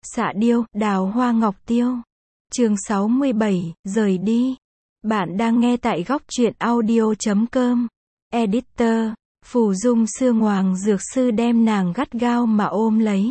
Xạ điêu, đào hoa ngọc tiêu. Chương 67, rời đi. Bạn đang nghe tại góc truyện audio.com. Editor, Phù Dung Sương Hoàng Dược Sư đem nàng gắt gao mà ôm lấy.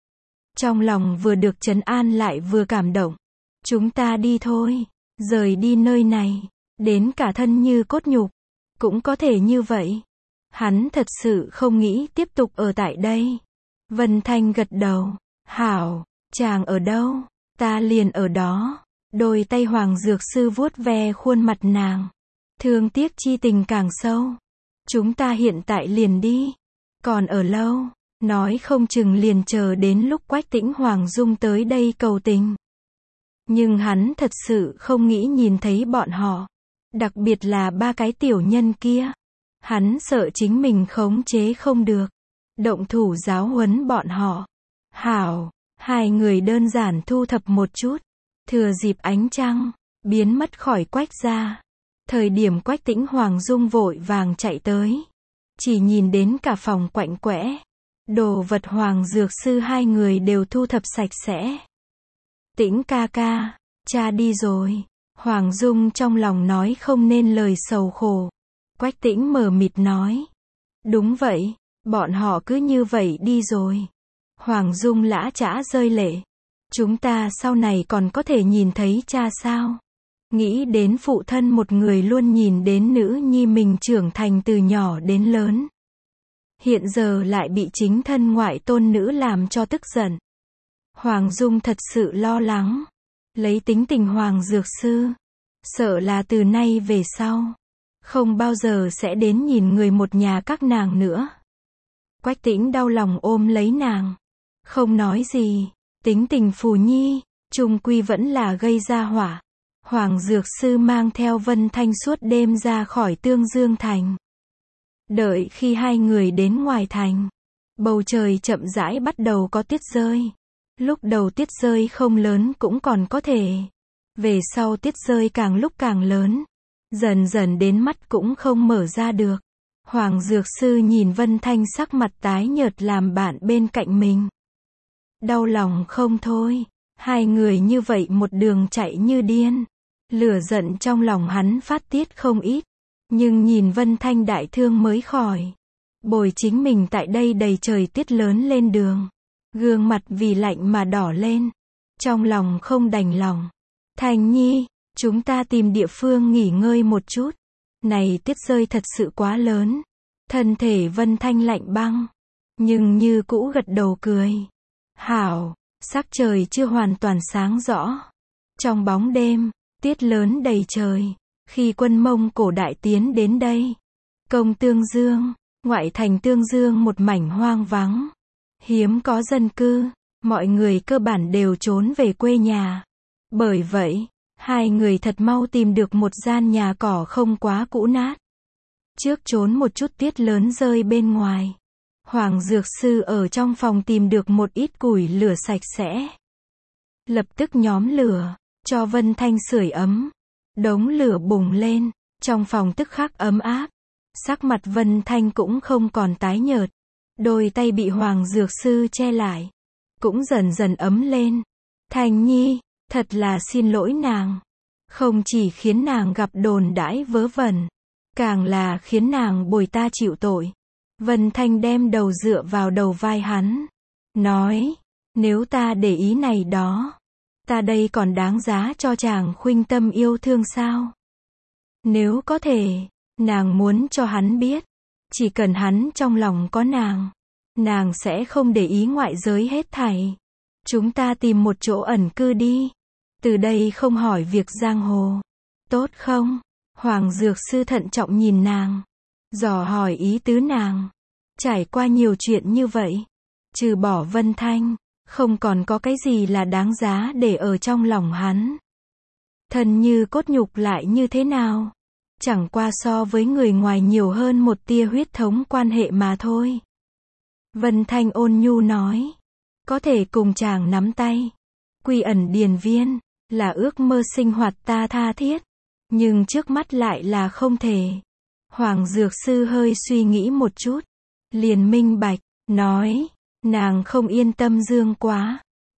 Trong lòng vừa được trấn an lại vừa cảm động. Chúng ta đi thôi, rời đi nơi này, đến cả thân như cốt nhục, cũng có thể như vậy. Hắn thật sự không nghĩ tiếp tục ở tại đây. Vân Thanh gật đầu, hảo, chàng ở đâu, ta liền ở đó. Đôi tay Hoàng Dược Sư vuốt ve khuôn mặt nàng. Thương tiếc chi tình càng sâu. Chúng ta hiện tại liền đi. Còn ở lâu, nói không chừng liền chờ đến lúc Quách Tĩnh Hoàng Dung tới đây cầu tình. Nhưng hắn thật sự không nghĩ nhìn thấy bọn họ. Đặc biệt là ba cái tiểu nhân kia. Hắn sợ chính mình khống chế không được. Động thủ giáo huấn bọn họ. Hảo, hai người đơn giản thu thập một chút. Thừa dịp ánh trăng, biến mất khỏi Quách gia. Thời điểm Quách Tĩnh Hoàng Dung vội vàng chạy tới. Chỉ nhìn đến cả phòng quạnh quẽ. Đồ vật Hoàng Dược Sư hai người đều thu thập sạch sẽ. Tĩnh ca ca, cha đi rồi. Hoàng Dung trong lòng nói không nên lời sầu khổ. Quách Tĩnh mờ mịt nói. Đúng vậy, bọn họ cứ như vậy đi rồi. Hoàng Dung lã chã rơi lệ. Chúng ta sau này còn có thể nhìn thấy cha sao? Nghĩ đến phụ thân một người luôn nhìn đến nữ nhi mình trưởng thành từ nhỏ đến lớn. Hiện giờ lại bị chính thân ngoại tôn nữ làm cho tức giận. Hoàng Dung thật sự lo lắng. Lấy tính tình Hoàng Dược Sư, sợ là từ nay về sau, không bao giờ sẽ đến nhìn người một nhà các nàng nữa. Quách Tĩnh đau lòng ôm lấy nàng. Không nói gì. Tính tình Phù Nhi, chung quy vẫn là gây ra họa. Hoàng Dược Sư mang theo Vân Thanh suốt đêm ra khỏi Tương Dương Thành. Đợi khi hai người đến ngoài thành, bầu trời chậm rãi bắt đầu có tuyết rơi. Lúc đầu tuyết rơi không lớn cũng còn có thể. Về sau tuyết rơi càng lúc càng lớn. Dần dần đến mắt cũng không mở ra được. Hoàng Dược Sư nhìn Vân Thanh sắc mặt tái nhợt làm bạn bên cạnh mình. Đau lòng không thôi. Hai người như vậy một đường chạy như điên. Lửa giận trong lòng hắn phát tiết không ít. Nhưng nhìn Vân Thanh đại thương mới khỏi. Bồi chính mình tại đây đầy trời tuyết lớn lên đường. Gương mặt vì lạnh mà đỏ lên. Trong lòng không đành lòng. Thanh Nhi, chúng ta tìm địa phương nghỉ ngơi một chút. Này tuyết rơi thật sự quá lớn. Thân thể Vân Thanh lạnh băng. Nhưng như cũ gật đầu cười. Hảo, sắc trời chưa hoàn toàn sáng rõ. Trong bóng đêm, tuyết lớn đầy trời. Khi quân Mông Cổ đại tiến đến đây, công Tương Dương, ngoại thành Tương Dương một mảnh hoang vắng. Hiếm có dân cư, mọi người cơ bản đều trốn về quê nhà. Bởi vậy, hai người thật mau tìm được một gian nhà cỏ không quá cũ nát. Trước trốn một chút tuyết lớn rơi bên ngoài. Hoàng Dược Sư ở trong phòng tìm được một ít củi lửa sạch sẽ. Lập tức nhóm lửa, cho Vân Thanh sưởi ấm. Đống lửa bùng lên, trong phòng tức khắc ấm áp. Sắc mặt Vân Thanh cũng không còn tái nhợt. Đôi tay bị Hoàng Dược Sư che lại, cũng dần dần ấm lên. Thanh Nhi, thật là xin lỗi nàng. Không chỉ khiến nàng gặp đồn đãi vớ vẩn, càng là khiến nàng bồi ta chịu tội. Vân Thanh đem đầu dựa vào đầu vai hắn. Nói, nếu ta để ý này đó, ta đây còn đáng giá cho chàng khuynh tâm yêu thương sao? Nếu có thể, nàng muốn cho hắn biết. Chỉ cần hắn trong lòng có nàng sẽ không để ý ngoại giới hết thảy. Chúng ta tìm một chỗ ẩn cư đi. Từ đây không hỏi việc giang hồ. Tốt không? Hoàng Dược Sư thận trọng nhìn nàng. Dò hỏi ý tứ nàng. Trải qua nhiều chuyện như vậy. Trừ bỏ Vân Thanh, không còn có cái gì là đáng giá để ở trong lòng hắn. Thân như cốt nhục lại như thế nào? Chẳng qua so với người ngoài nhiều hơn một tia huyết thống quan hệ mà thôi. Vân Thanh ôn nhu nói. Có thể cùng chàng nắm tay. Quy ẩn điền viên, là ước mơ sinh hoạt ta tha thiết. Nhưng trước mắt lại là không thể. Hoàng Dược Sư hơi suy nghĩ một chút. Liền minh bạch, nói. Nàng không yên tâm Dương quá.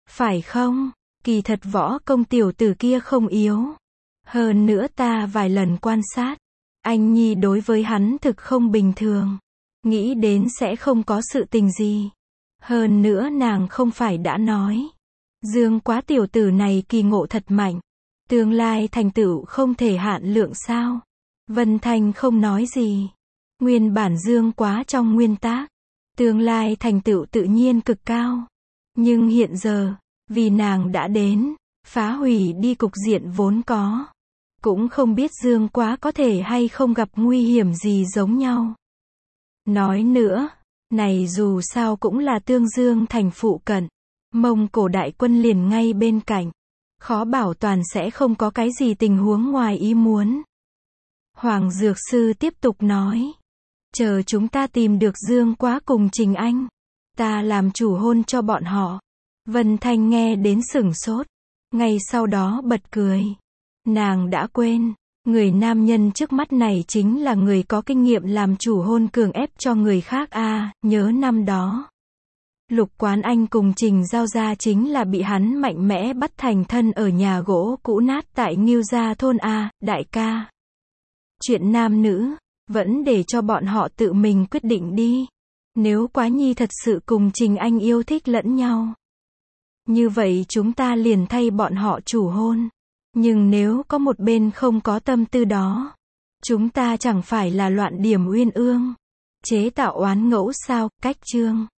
Phải không? Kỳ thật võ công tiểu tử kia không yếu. Hơn nữa ta vài lần quan sát, anh Nhi đối với hắn thực không bình thường. Nghĩ đến sẽ không có sự tình gì. Hơn nữa nàng không phải đã nói. Dương Quá tiểu tử này kỳ ngộ thật mạnh. Tương lai thành tựu không thể hạn lượng sao? Vân Thanh không nói gì. Nguyên bản Dương Quá trong nguyên tác, tương lai thành tựu tự nhiên cực cao. Nhưng hiện giờ, vì nàng đã đến, phá hủy đi cục diện vốn có. Cũng không biết Dương Quá có thể hay không gặp nguy hiểm gì giống nhau. Nói nữa, này dù sao cũng là Tương Dương thành phụ cận. Mông Cổ đại quân liền ngay bên cạnh. Khó bảo toàn sẽ không có cái gì tình huống ngoài ý muốn. Hoàng Dược Sư tiếp tục nói. Chờ chúng ta tìm được Dương Quá cùng Trình Anh, ta làm chủ hôn cho bọn họ. Vân Thanh nghe đến sửng sốt. Ngay sau đó bật cười. Nàng đã quên, người nam nhân trước mắt này chính là người có kinh nghiệm làm chủ hôn cường ép cho người khác a. Nhớ năm đó, Lục Quán Anh cùng Trình Giao Gia chính là bị hắn mạnh mẽ bắt thành thân ở nhà gỗ cũ nát tại Ngưu Gia thôn a. Đại ca, chuyện nam nữ, vẫn để cho bọn họ tự mình quyết định đi. Nếu Quá Nhi thật sự cùng Trình Anh yêu thích lẫn nhau, như vậy chúng ta liền thay bọn họ chủ hôn. Nhưng nếu có một bên không có tâm tư đó, chúng ta chẳng phải là loạn điểm uyên ương, chế tạo oán ngẫu sao? Cách chương